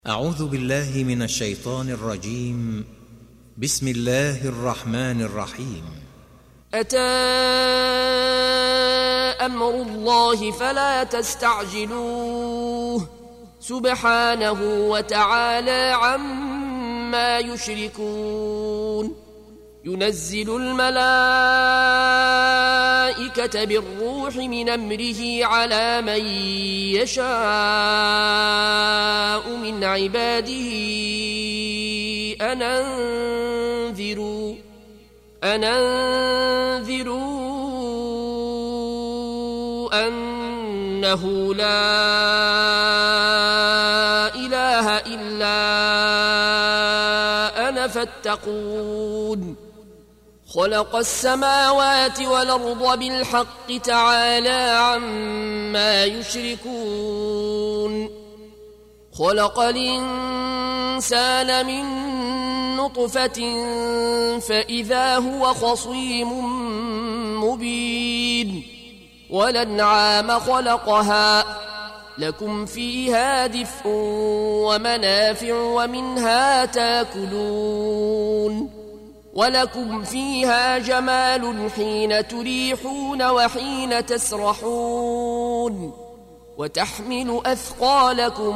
أعوذ بالله من الشيطان الرجيم. بسم الله الرحمن الرحيم. أتى أمر الله فلا تستعجلوه سبحانه وتعالى عما يشركون. ينزل الملائكة بالروح من أمره على من يشاء من عباده أن أنذروا أنه لا إله إلا أنا فاتقون. خلق السماوات والأرض بالحق تعالى عما يشركون. خلق الإنسان من نطفة فإذا هو خصيم مبين. والأنعام خلقها لكم فيها دفء ومنافع ومنها تاكلون. ولكم فيها جمال حين تريحون وحين تسرحون. وتحمل أثقالكم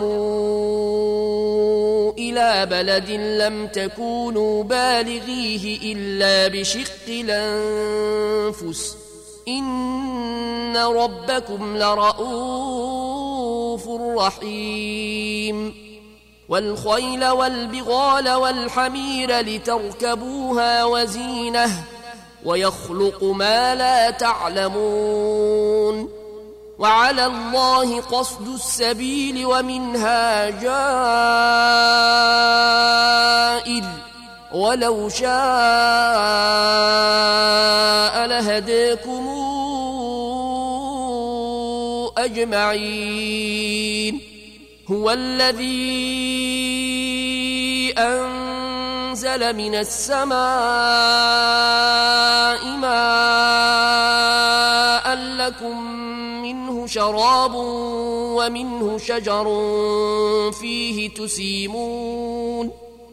إلى بلد لم تكونوا بالغيه إلا بشق الأنفس إن ربكم لرؤوف رحيم. والخيل والبغال والحمير لتركبوها وزينة ويخلق ما لا تعلمون. وعلى الله قصد السبيل ومنها جائر ولو شاء لهداكم أجمعين. هو الذي أنزل من السماء ماء لكم منه شراب ومنه شجر فيه تسيمون.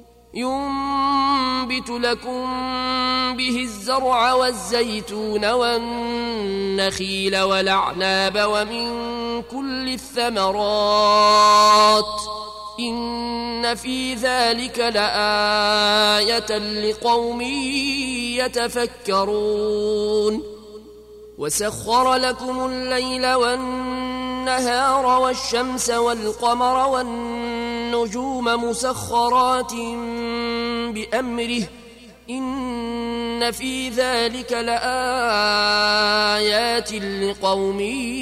ينبت لكم به الزرع والزيتون والنخيل والأعناب ومن كل الثمرات إن في ذلك لآية لقوم يتفكرون. وسخر لكم الليل والنهار والشمس والقمر والنجوم مسخرات بأمره إن في ذلك لآيات لقوم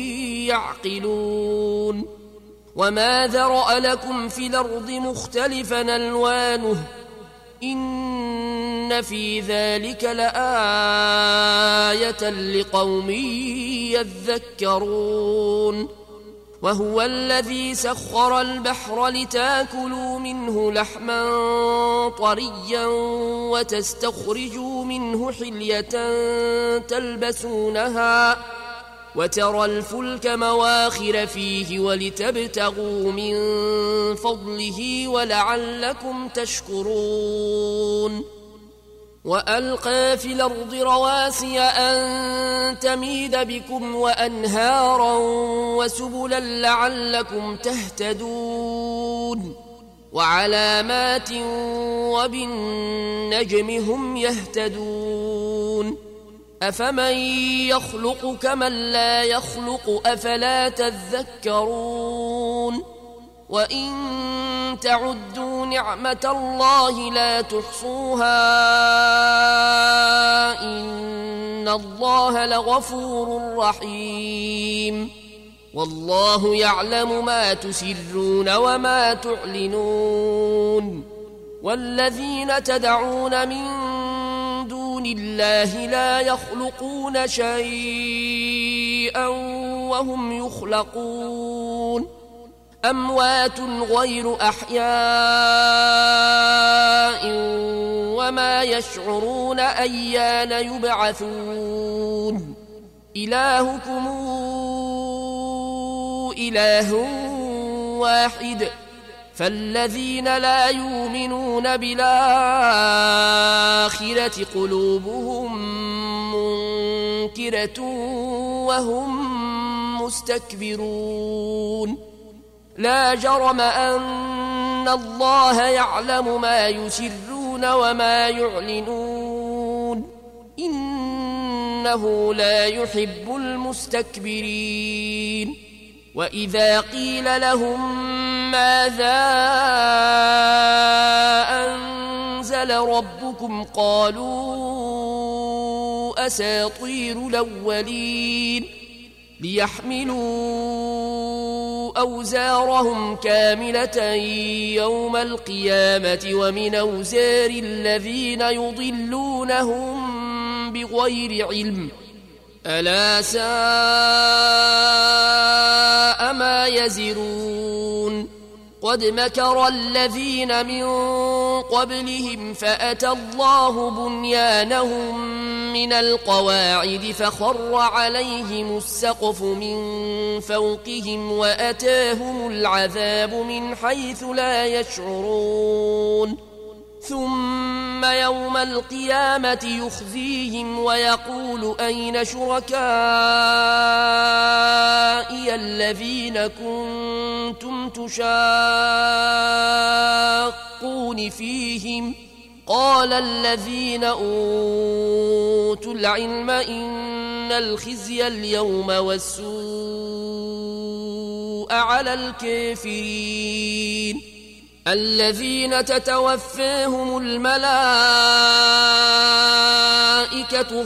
يعقلون. وما ذرأ لكم في الأرض مختلفا ألوانه إن في ذلك لآية لقوم يذكرون. وهو الذي سخر البحر لتاكلوا منه لحما طريا وتستخرجوا منه حلية تلبسونها وترى الفلك مواخر فيه ولتبتغوا من فضله ولعلكم تشكرون. وألقى في الأرض رواسي أن تميد بكم وأنهارا وسبلا لعلكم تهتدون. وعلامات وبالنجم هم يهتدون. أفمن يخلق كمن لا يخلق أفلا تذكرون. وإن تعدوا نعمة الله لا تحصوها إن الله لغفور رحيم. والله يعلم ما تسرون وما تعلنون. والذين تدعون من دون الله لا يخلقون شيئا وهم يخلقون. أموات غير أحياء وما يشعرون أيان يبعثون. إلهكم إله واحد فالذين لا يؤمنون بالآخرة قلوبهم منكرة وهم مستكبرون لا جرم أن الله يعلم ما يسرون وما يعلنون إنه لا يحب المستكبرين وإذا قيل لهم ماذا أنزل ربكم قالوا أساطير الأولين ليحملوا أوزارهم كاملة يوم القيامة ومن أوزار الذين يضلونهم بغير علم ألا ساء ما يزرون قد مكر الذين من قبلهم فأتى الله بنيانهم من القواعد فخر عليهم السقف من فوقهم وأتاهم العذاب من حيث لا يشعرون ثم يوم القيامة يخزيهم ويقول أين شركائي الذين كنتم تشاقون فيهم قال الذين أوتوا العلم إن الخزي اليوم والسوء على الكافرين الذين تتوفاهم الملائكة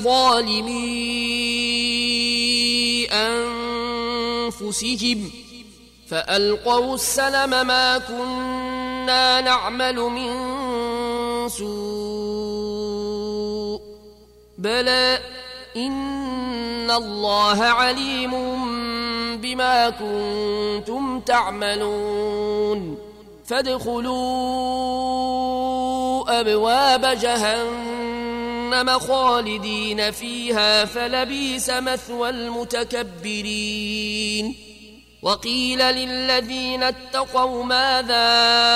ظالمي أنفسهم فألقوا السلم ما كنا نعمل من سوء بلى إن الله عليم بما كنتم تعملون فادخلوا أبواب جهنم خالدين فيها فلبئس مثوى المتكبرين وقيل للذين اتقوا ماذا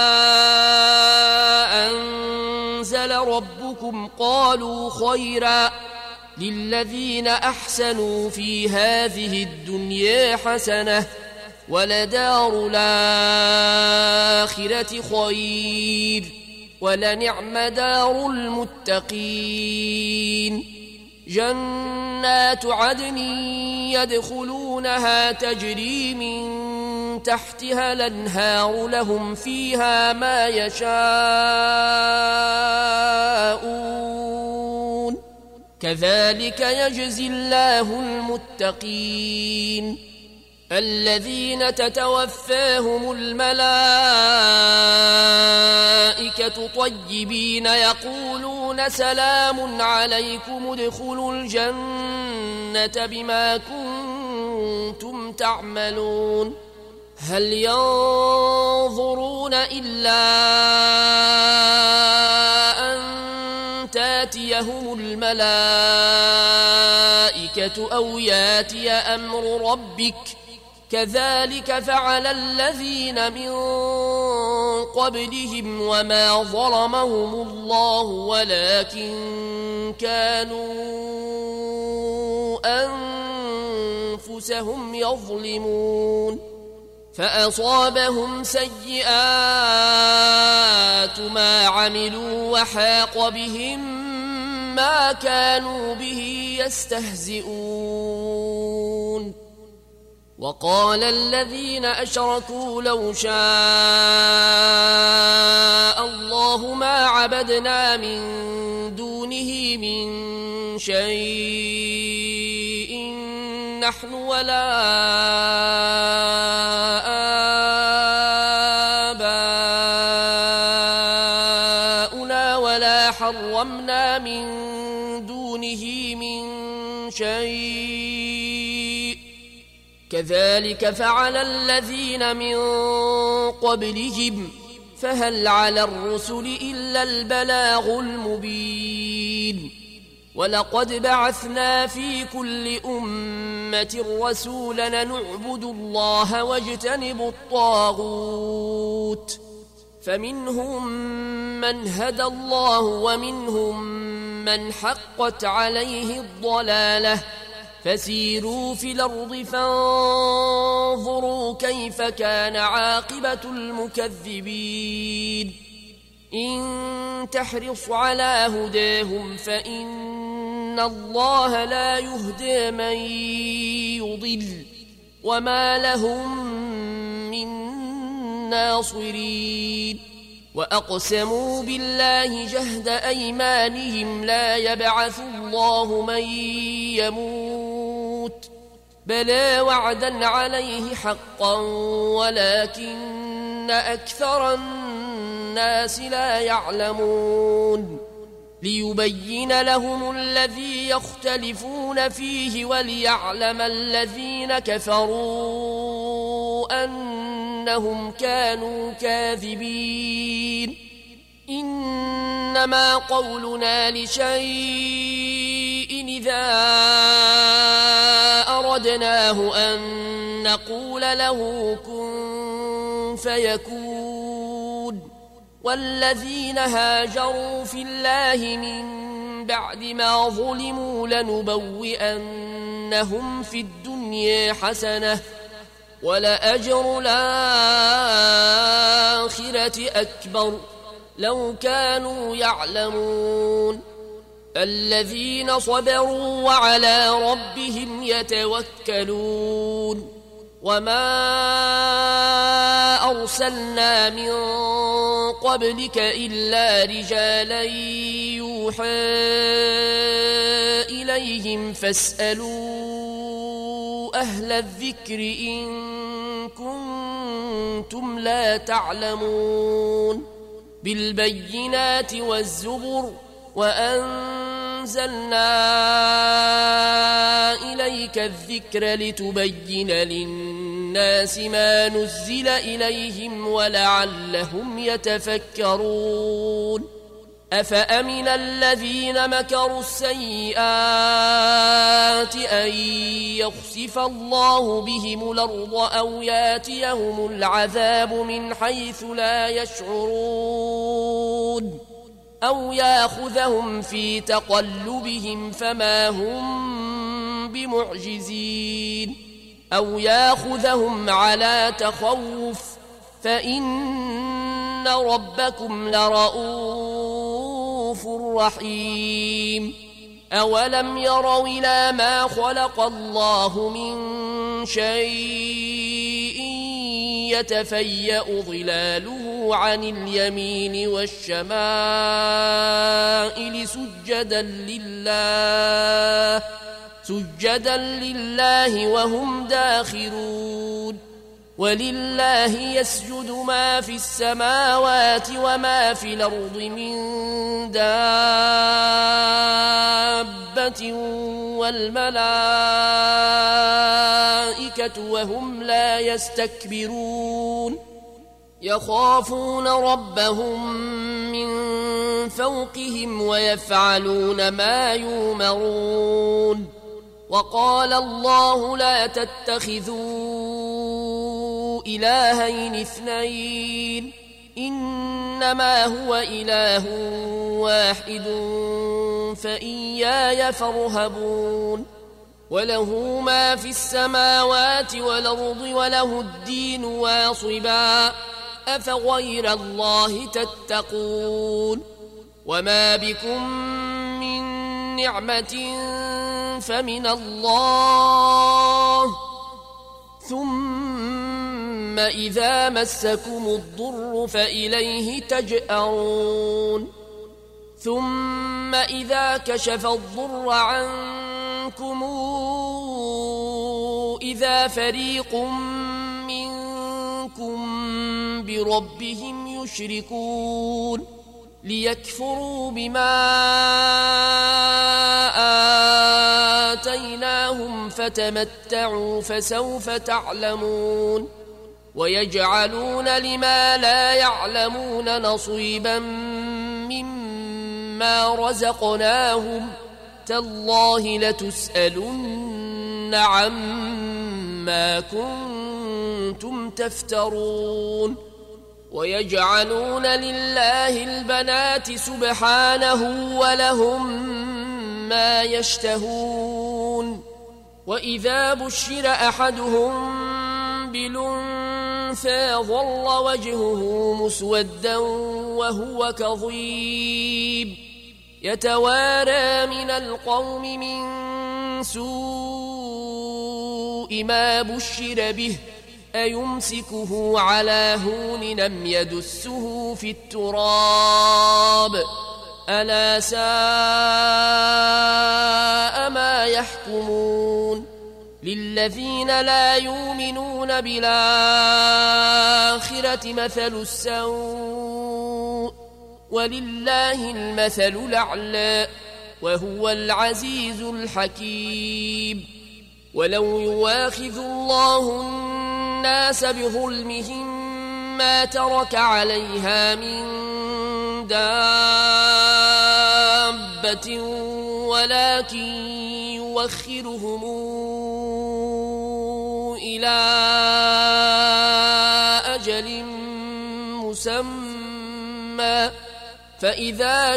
أنزل ربكم قالوا خيرا للذين أحسنوا في هذه الدنيا حسنة ولدار الآخرة خير ولنعم دار المتقين جنات عدن يدخلونها تجري من تحتها الأنهار لهم فيها ما يشاءون كذلك يجزي الله المتقين الذين تتوفاهم الملائكة طيبين يقولون سلام عليكم ادخلوا الجنة بما كنتم تعملون هل ينظرون إلا أن تاتيهم الملائكة أو ياتي أمر ربك كذلك فعل الذين من قبلهم وما ظلمهم الله ولكن كانوا أنفسهم يظلمون فأصابهم سيئات ما عملوا وحاق بهم ما كانوا به يستهزئون وقال الذين أشركوا لو شاء الله ما عبدنا من دونه من شيء نحن ولا آباؤنا ولا حرمنا من دونه من شيء كذلك فعل الذين من قبلهم فهل على الرسل إلا البلاغ المبين ولقد بعثنا في كل أمة رسولا نعبد الله واجتنب الطاغوت فمنهم من هدى الله ومنهم من حقت عليه الضلالة فسيروا في الأرض فانظروا كيف كان عاقبة المكذبين إن تحرص على هداهم فإن الله لا يهدي من يضل وما لهم من ناصرين وأقسموا بالله جهد أيمانهم لا يبعث الله من يموت بلى وعدا عليه حقا ولكن أكثر الناس لا يعلمون ليبين لهم الذي يختلفون فيه وليعلم الذين كفروا أنهم كانوا كاذبين إنما قولنا لشيء إذا أردناه أن نقول له كن فيكون والذين هاجروا في الله من بعد ما ظلموا لنبوئنهم في الدنيا حسنة ولأجر الآخرة أكبر لو كانوا يعلمون الذين صبروا وعلى ربهم يتوكلون وما أرسلنا من قبلك إلا رجالا يوحى إليهم فاسألوا أهل الذكر إن كنتم لا تعلمون بالبينات والزبر وأنزلنا إليك الذكر لتبين للناس ما نزل إليهم ولعلهم يتفكرون أفأمن الذين مكروا السيئات أن يخسف الله بهم الأرض أو ياتيهم العذاب من حيث لا يشعرون أو ياخذهم في تقلبهم فما هم بمعجزين أو ياخذهم على تخوف فإن ربكم لرؤوف رحيم أولم يروا إلى ما خلق الله من شيء يتفيأ ظلاله عن اليمين والشمائل سجدا لله وهم داخرون ولله يسجد ما في السماوات وما في الأرض من دابة والملائكة وهم لا يستكبرون يخافون ربهم من فوقهم ويفعلون ما يؤمرون وقال الله لا تتخذوا إلهين اثنين إنما هو إله واحد فإياي فارهبون وله ما في السماوات والأرض وله الدين واصبا أفغير الله تتقون وما بكم من نعمة فمن الله ثم إذا مسكم الضر فإليه تجأرون ثم إذا كشف الضر عنكم إذا فريق منكم بربهم يشركون ليكفروا بما آتيناهم فتمتعوا فسوف تعلمون ويجعلون لما لا يعلمون نصيبا مما رزقناهم تالله لتسألن عما كنتم تفترون ويجعلون لله البنات سبحانه ولهم ما يشتهون وإذا بشر أحدهم بالأنثى ظل وجهه مسودا وهو كظيم يتوارى من القوم من سوء ما بشر به أيمسكه على هون لم يدسه في التراب ألا ساء ما يحكمون للذين لا يؤمنون بالآخرة مثل السوء ولله المثل الأعلى وهو العزيز الحكيم ولو يواخذ الله الناس بظلمهم ما ترك عليها من دابة ولكن يوخرهم إلى أجل مسمى فإذا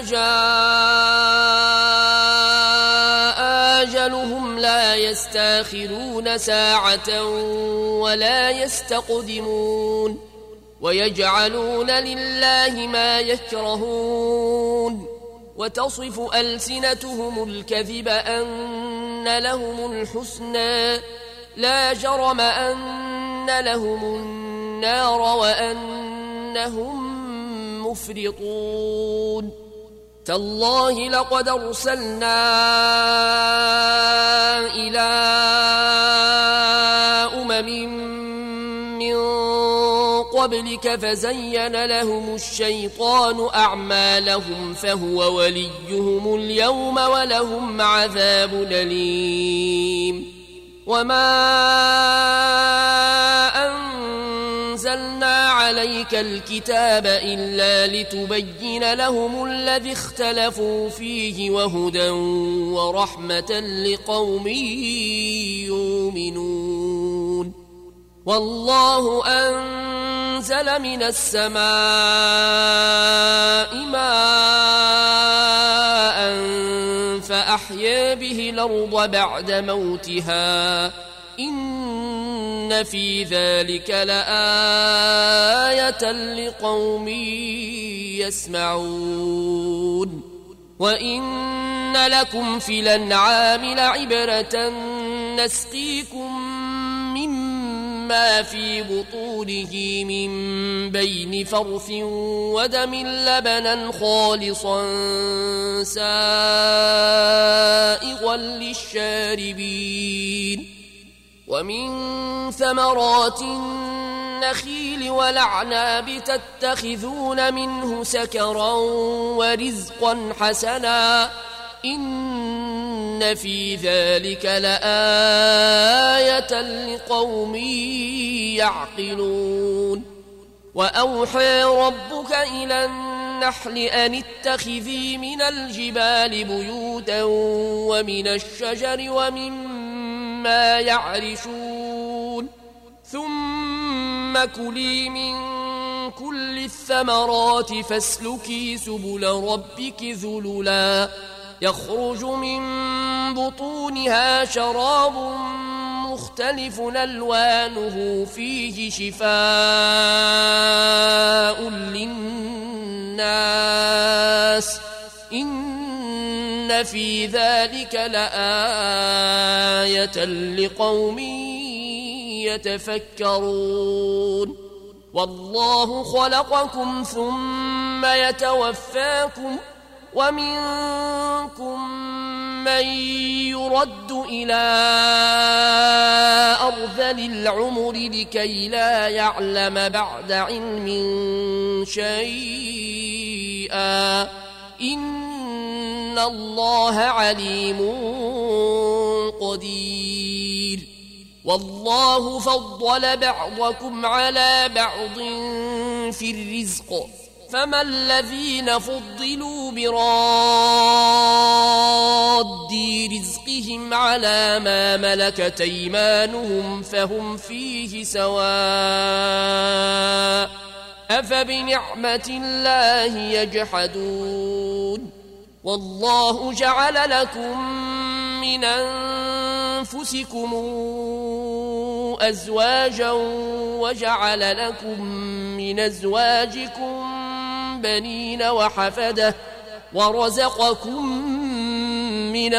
جاء أجلهم لا يستاخرون ساعة ولا يستقدمون ويجعلون لله ما يكرهون وتصف ألسنتهم الكذب أن لهم الحسنى لا جرم أن لهم النار وأنهم مفرطون تالله لقد أرسلنا إلى من قبلك فزين لهم الشيطان أعمالهم فهو وليهم اليوم ولهم عذاب أليم وما أنزلنا عليك الكتاب إلا لتبين لهم الذي اختلفوا فيه وهدى ورحمة لقوم يؤمنون والله أنزل من السماء ماء فأحيا به الأرض بعد موتها إن في ذلك لآية لقوم يسمعون وإن لكم في الأنعام لعبرة نسقيكم مما في بطونه من بين فرث ودم لبنا خالصا سائغا للشاربين ومن ثمرات النخيل والأعناب تتخذون منه سكرا ورزقا حسنا إن في ذلك لآية لقوم يعقلون وأوحى ربك إلى النحل أن اتخذي من الجبال بيوتا ومن الشجر ومما يعرشون ثم كلي من كل الثمرات فاسلكي سبل ربك ذللا يخرج من بطونها شراب مختلف ألوانه فيه شفاء للناس إن في ذلك لآية لقوم يتفكرون والله خلقكم ثم يتوفاكم ومنكم من يرد إلى أرذل العمر لكي لا يعلم بعد علم شيئا إن الله عليم قدير والله فضل بعضكم على بعض في الرزق فما الذين فضلوا براد رزقهم على ما ملكت أيمانهم فهم فيه سواء أفبنعمة الله يجحدون والله جعل لكم من أنفسكم أزواجا وجعل لكم من أزواجكم بنين وحفدة ورزقكم من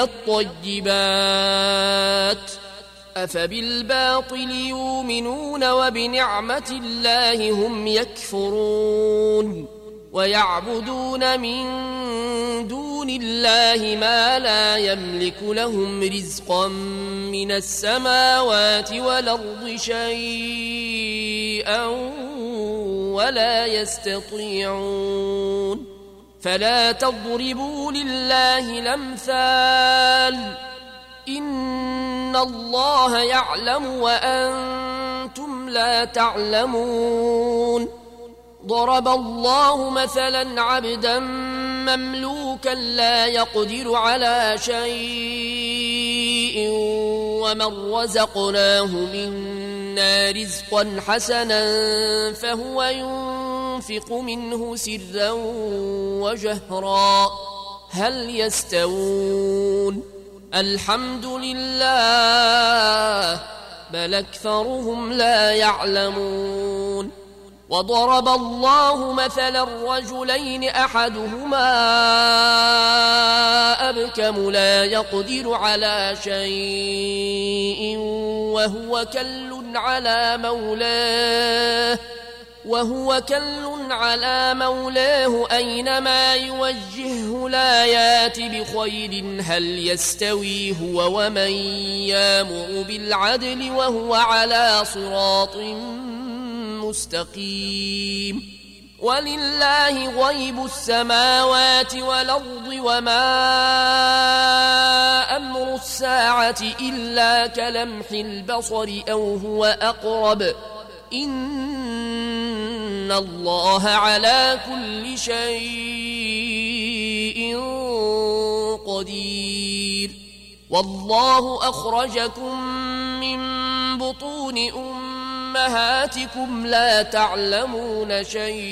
الطيبات أفبالباطل يؤمنون وبنعمة الله هم يكفرون ويعبدون من دون الله ما لا يملك لهم رزقا من السماوات والأرض شيئا ولا يستطيعون فلا تضربوا لله الأمثال إن الله يعلم وأنتم لا تعلمون ضرب الله مثلا عبدا مملوكا لا يقدر على شيء ومن رزقناه منا رزقا حسنا فهو ينفق منه سرا وجهرا هل يستوون الحمد لله بل أكثرهم لا يعلمون وضرب الله مثلا رجلين أحدهما أبكم لا يقدر على شيء وهو كل على مولاه أينما يوجهه لا يات بخير هل يستوي هو ومن يامر بالعدل وهو على صراط مستقيم ولله غيب السماوات والأرض وما أمر الساعة إلا كلمح البصر أو هو أقرب إن الله على كل شيء قدير والله أخرجكم من بطون أمهاتكم لا تعلمون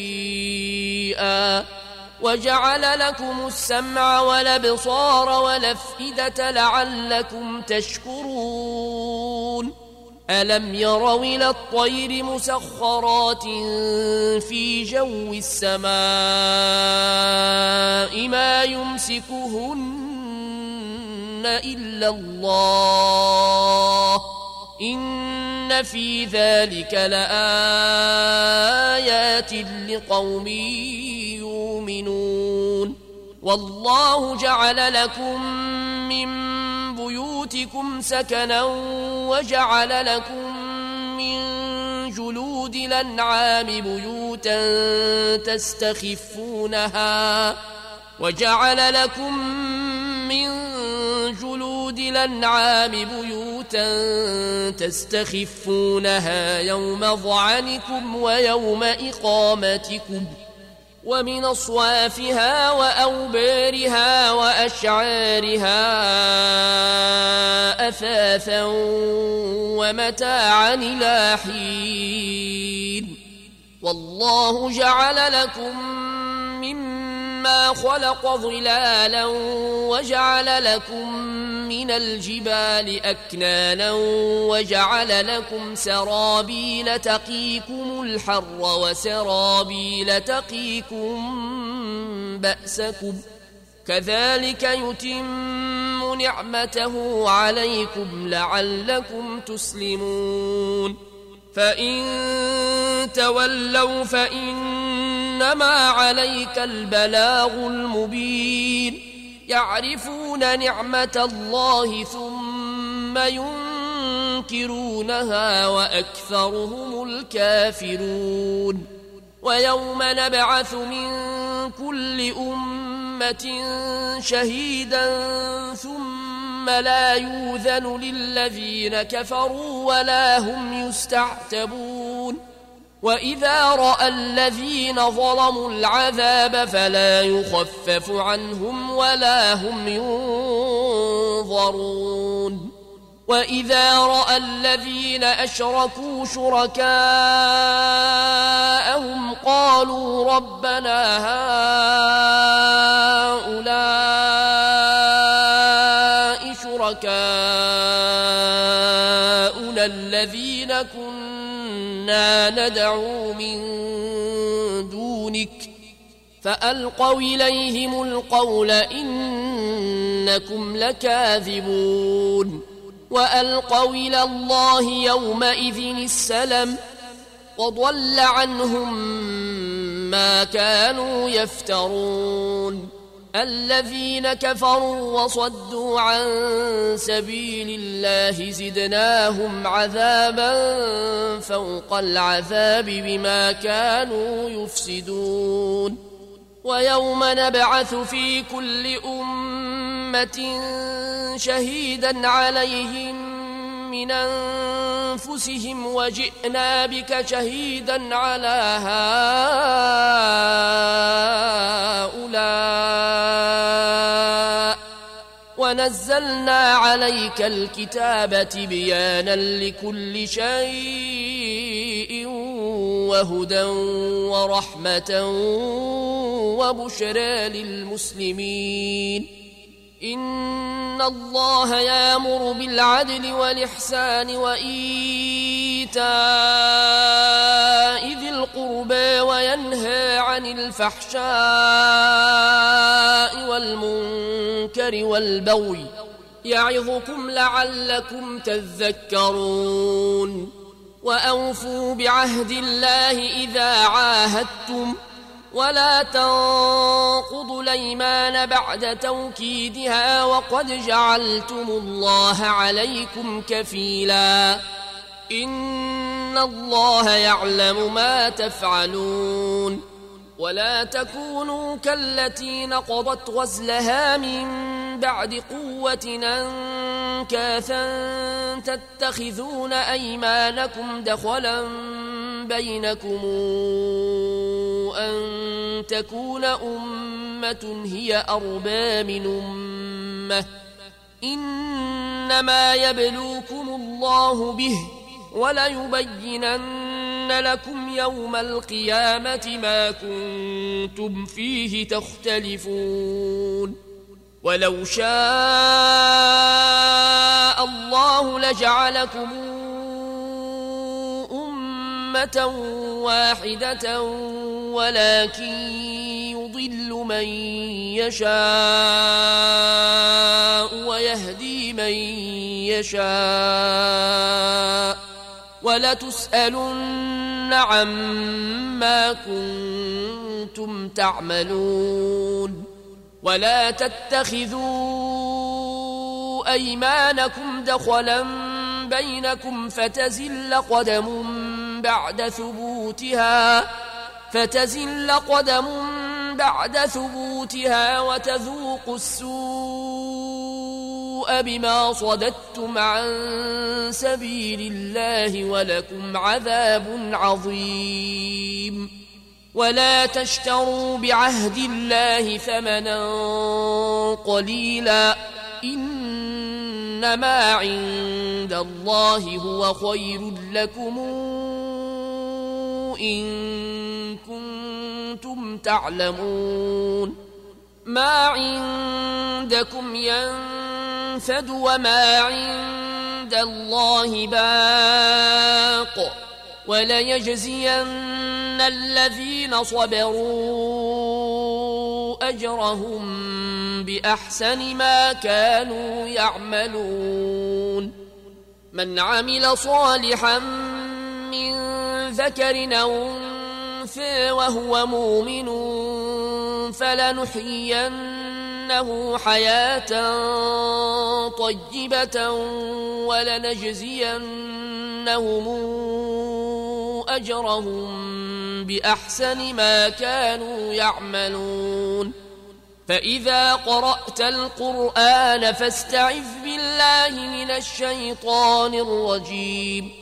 شيئا وجعل لكم السمع والأبصار والأفئدة لعلكم تشكرون ألم يروا إلى الطير مسخرات في جو السماء ما يمسكهن إلا الله إن في ذلك لآيات لقوم يؤمنون والله جعل لكم من بيوتكم سكنا وجعل لكم من جلود الأنعام بيوتا تستخفونها يوم ظعنكم ويوم إقامتكم ومن أصوافها وأوبارها وأشعارها أثاثا ومتاعا إلى حين والله جعل لكم مما خلق ظلالا وجعل لكم من الجبال أكنانا وجعل لكم سرابيل تقيكم الحر وسرابيل تقيكم بأسكم كذلك يتم نعمته عليكم لعلكم تسلمون فإن تولوا فإنما عليك البلاغ المبين يعرفون نعمة الله ثم ينكرونها وأكثرهم الكافرون ويوم نبعث من كل أمة شهيدا ثم لا يؤذن للذين كفروا ولا هم يستعتبون وإذا رأى الذين ظلموا العذاب فلا يخفف عنهم ولا هم ينظرون وإذا رأى الذين أشركوا شركاءهم قالوا ربنا هؤلاء شركاؤنا الذين كنا ندعو من دونك فألقوا إليهم القول إنكم لكاذبون وألقوا إلى الله يومئذ السلم وضل عنهم ما كانوا يفترون الذين كفروا وصدوا عن سبيل الله زدناهم عذابا فوق العذاب بما كانوا يفسدون ويوم نبعث في كل أمة شهيدا عليهم من أنفسهم وجئنا بك شهيدا على هؤلاء ونزلنا عليك الكتاب تبيانا لكل شيء وهدى ورحمة وبشرى للمسلمين إن الله يأمر بالعدل والإحسان وإيتاء ذي القربى وينهى عن الفحشاء والمنكر والبغي يعظكم لعلكم تذكرون وأوفوا بعهد الله إذا عاهدتم ولا تنقضوا الأيمان بعد توكيدها وقد جعلتم الله عليكم كفيلا إن الله يعلم ما تفعلون ولا تكونوا كالتي نقضت غزلها من بعد قوة أنكاثا تتخذون أيمانكم دخلا بينكم أن تكون أمة هي أربى من أمة إنما يبلوكم الله به وليبينن لكم يوم القيامة ما كنتم فيه تختلفون ولو شاء الله لجعلكم أمة واحدة ولكن يضل من يشاء ويهدي من يشاء ولتسألن عما كنتم تعملون ولا تتخذوا أيمانكم دخلا بينكم فتزل قدم بعد ثبوتها وتذوقوا السوء بما صددتم عن سبيل الله ولكم عذاب عظيم ولا تشتروا بعهد الله ثمنا قليلا إنما عند الله هو خير لكم إن كنتم تعلمون ما عندكم ينفد وما عند الله باق وليجزين الذين صبروا أجرهم بأحسن ما كانوا يعملون من عمل صالحا من ذكر أو أنثى وهو مؤمن فلنحيينه حياة طيبة ولنجزينهم أجرهم بأحسن ما كانوا يعملون فإذا قرأت القرآن فاستعذ بالله من الشيطان الرجيم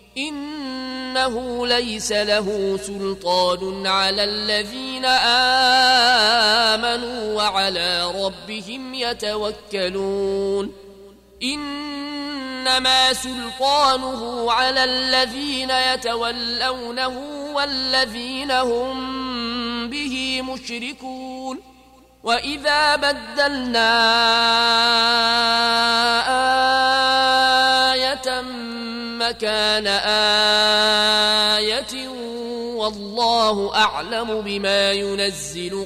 إنه ليس له سلطان على الذين آمنوا وعلى ربهم يتوكلون إنما سلطانه على الذين يتولونه والذين هم به مشركون وإذا بدلنا آية مكان آية والله أعلم بما ينزل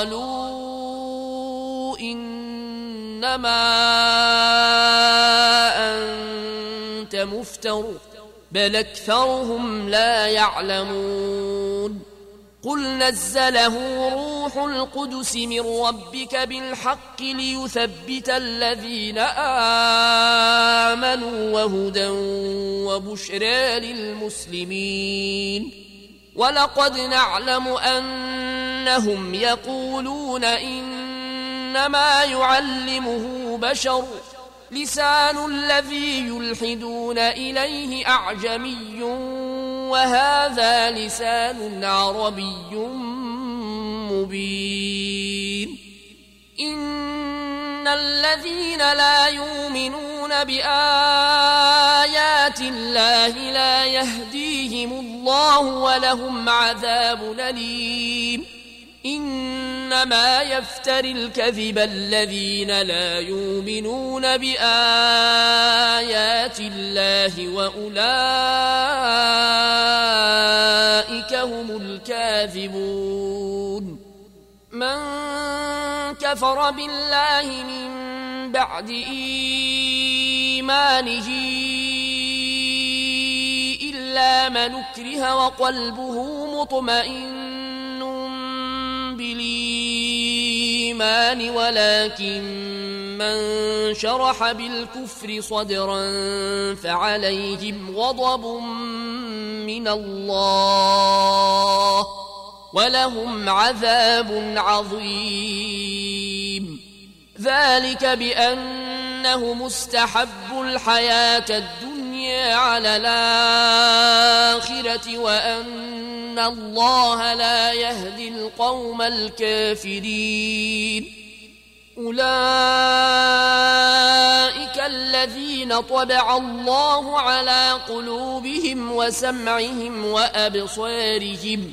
قالوا إنما أنت مفتر بل أكثرهم لا يعلمون قل نزله روح القدس من ربك بالحق ليثبت الذين آمنوا وهدى وبشرى للمسلمين ولقد نعلم أنهم يقولون إنما يعلمه بشر لسان الذي يلحدون إليه أعجمي وهذا لسان عربي مبين إن الذين لا يؤمنون بآيات الله لا يهديهم الله ولهم عذاب أليم إنما يفتري الكذب الذين لا يؤمنون بآيات الله وأولئك هم الكاذبون من كفر بالله من بعد إيمانه إلا من أكره وقلبه مطمئن بالإيمان ولكن من شرح بالكفر صدرا فعليهم غضب من الله ولهم عذاب عظيم ذلك بأنهم استحبوا الحياة الدنيا على الآخرة وأن الله لا يهدي القوم الكافرين أولئك الذين طبع الله على قلوبهم وسمعهم وأبصارهم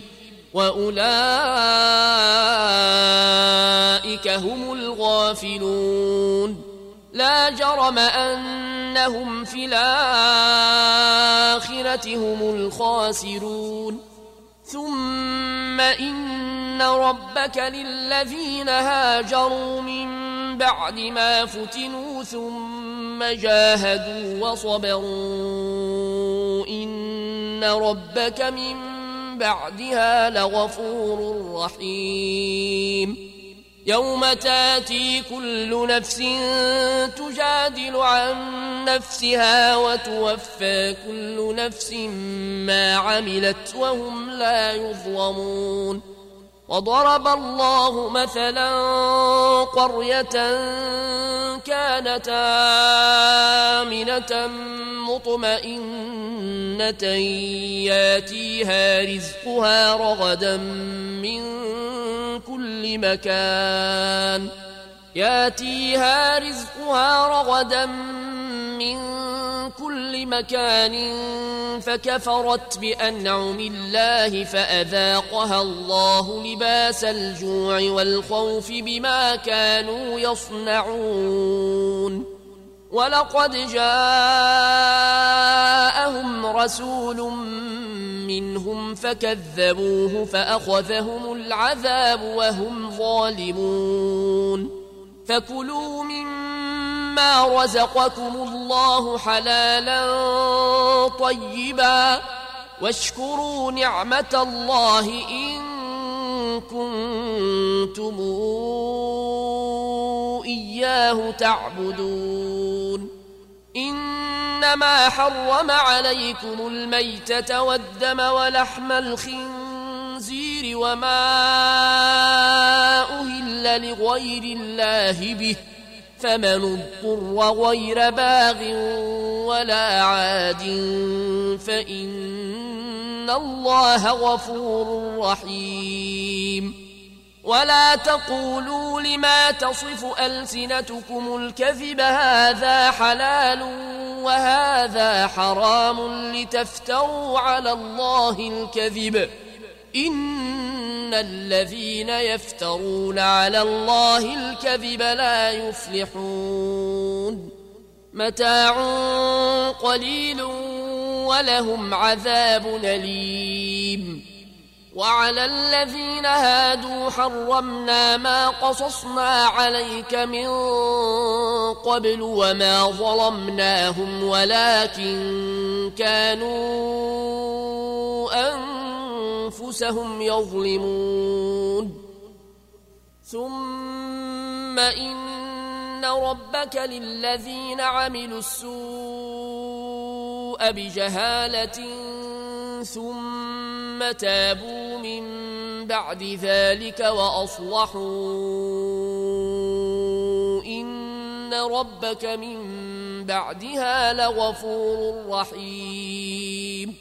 وأولئك هم الغافلون لا جرم أنهم في الآخرة هم الخاسرون ثم إن ربك للذين هاجروا من بعد ما فتنوا ثم جاهدوا وصبروا إن ربك من بعدها لغفور رحيم يوم تاتي كل نفس تجادل عن نفسها وتوفى كل نفس ما عملت وهم لا يظلمون وضرب الله مثلا قرية كانت آمنة مطمئنة ياتيها رزقها رغدا من كل مكان فكفرت بأنعم الله فأذاقها الله لباس الجوع والخوف بما كانوا يصنعون ولقد جاءهم رسول منهم فكذبوه فأخذهم العذاب وهم ظالمون فكلوا مما رزقكم الله حلالا طيبا واشكروا نعمة الله إن كنتم إياه تعبدون إنما حرم عليكم الميتة والدم ولحم الخنزير وما أهل لغير الله به فمن اضطر غير باغ ولا عاد فإن الله غفور رحيم ولا تقولوا لما تصف ألسنتكم الكذب هذا حلال وهذا حرام لتفتروا على الله الكذب إن الذين يفترون على الله الكذب لا يفلحون متاع قليل ولهم عذاب أليم وعلى الذين هادوا حرمنا ما قصصنا عليك من قبل وما ظلمناهم ولكن كانوا أنفسهم يظلمون ثم إن ربك للذين عملوا السوء بجهالة ثم تابوا من بعد ذلك وأصلحوا إن ربك من بعدها لغفور رحيم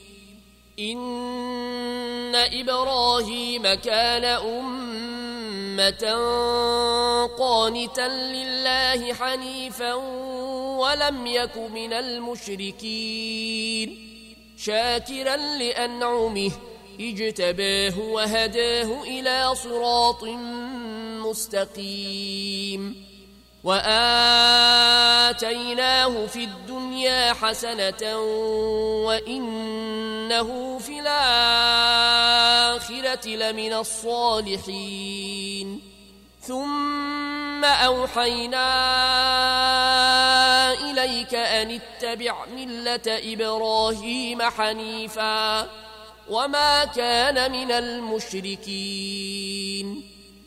إن إبراهيم كان أمة قانتا لله حنيفا ولم يك من المشركين شاكرا لأنعمه اجتباه وهداه إلى صراط مستقيم وآتيناه في الدنيا حسنة وإنه في الآخرة لمن الصالحين ثم أوحينا إليك أن اتبع ملة إبراهيم حنيفا وما كان من المشركين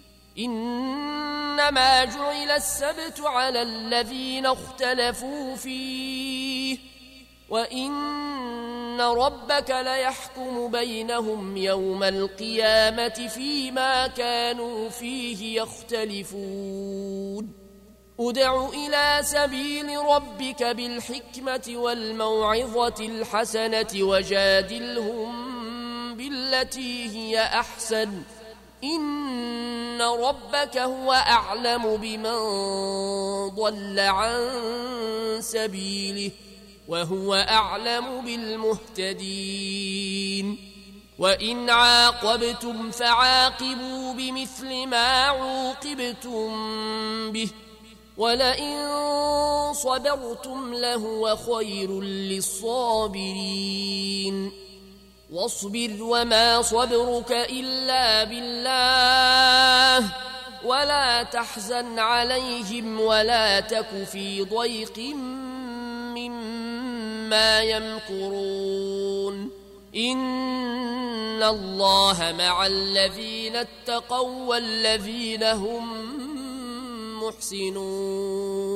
إنما جعل السبت على الذين اختلفوا فيه وإن ربك ليحكم بينهم يوم القيامة فيما كانوا فيه يختلفون ادع إلى سبيل ربك بالحكمة والموعظة الحسنة وجادلهم بالتي هي أحسن إن ربك هو أعلم بمن ضل عن سبيله وهو أعلم بالمهتدين وإن عاقبتم فعاقبوا بمثل ما عوقبتم به ولئن صبرتم لهو خير للصابرين واصبر وما صبرك إلا بالله ولا تحزن عليهم ولا تك في ضيق مما يمكرون إن الله مع الذين اتقوا والذين هم محسنون